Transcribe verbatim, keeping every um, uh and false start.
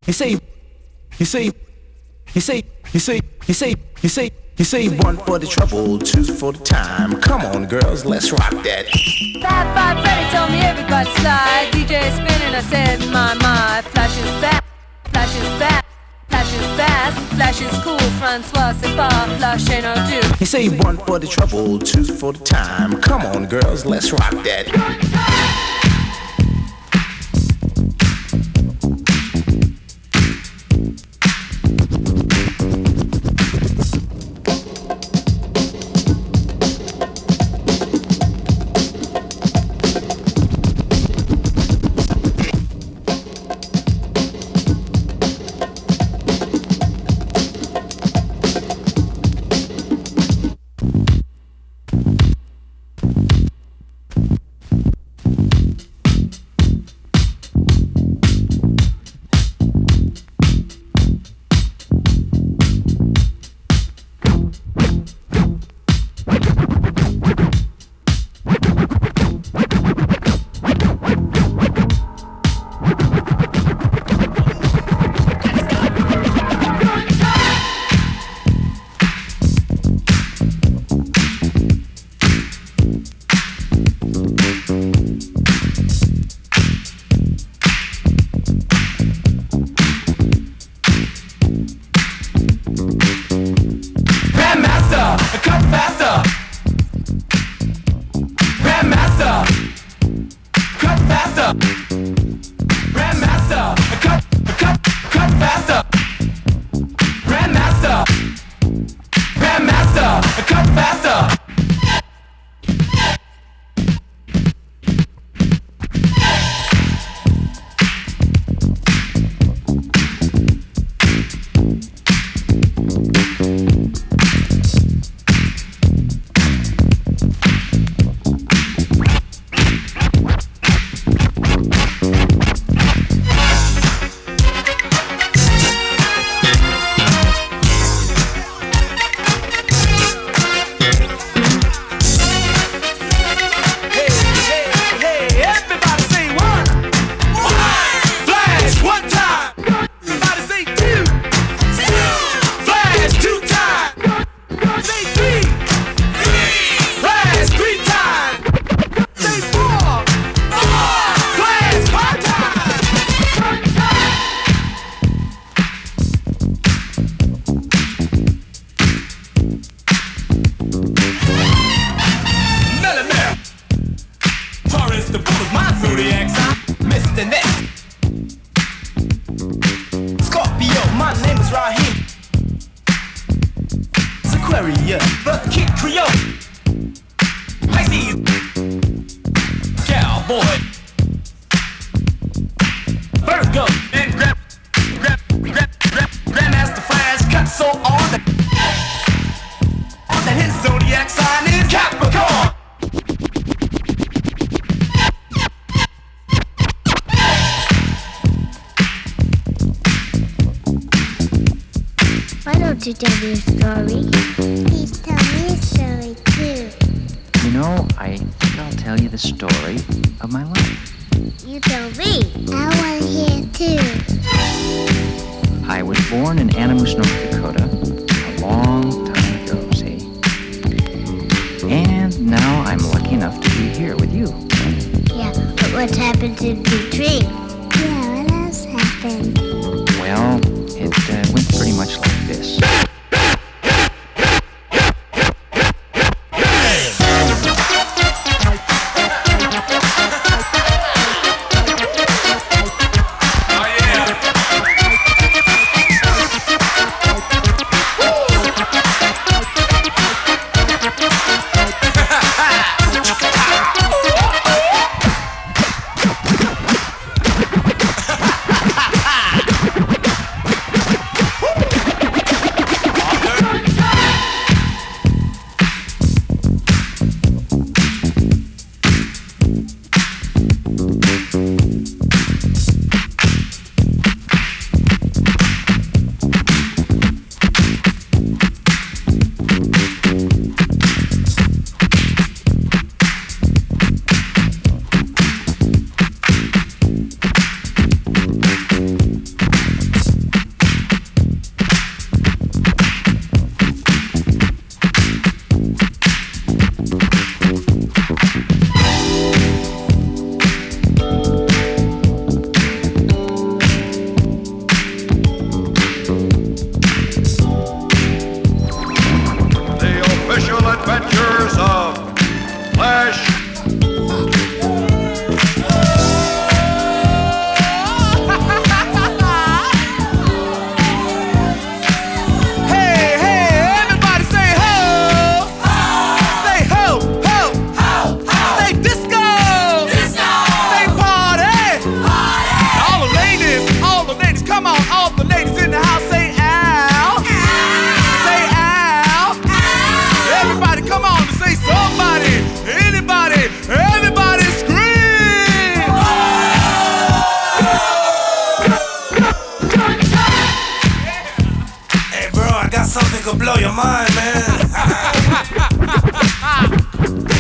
You say, you say, you say, you say, you say, you say, you say one for the trouble, two for the time. Come on, girls, let's rock that. Five, five, Freddy told me everybody slide. D J spinning, I said, my, my. Flash is back, flash is back, flash is fast, flash is cool. Francois, c'est pas, flash ain't no do. You say one for the trouble, two for the time. Come on, girls, let's rock that. To tell me a story. Please tell me a story too. You know, I think I'll tell you the story of my life. You tell me. I want to hear too. I was born in Animus, North Dakota, a long time ago, see? And now I'm lucky enough to be here with you. Yeah, but what's happened to the tree? Yeah, what else happened? Well, it uh, went pretty much like this. could blow your mind, man.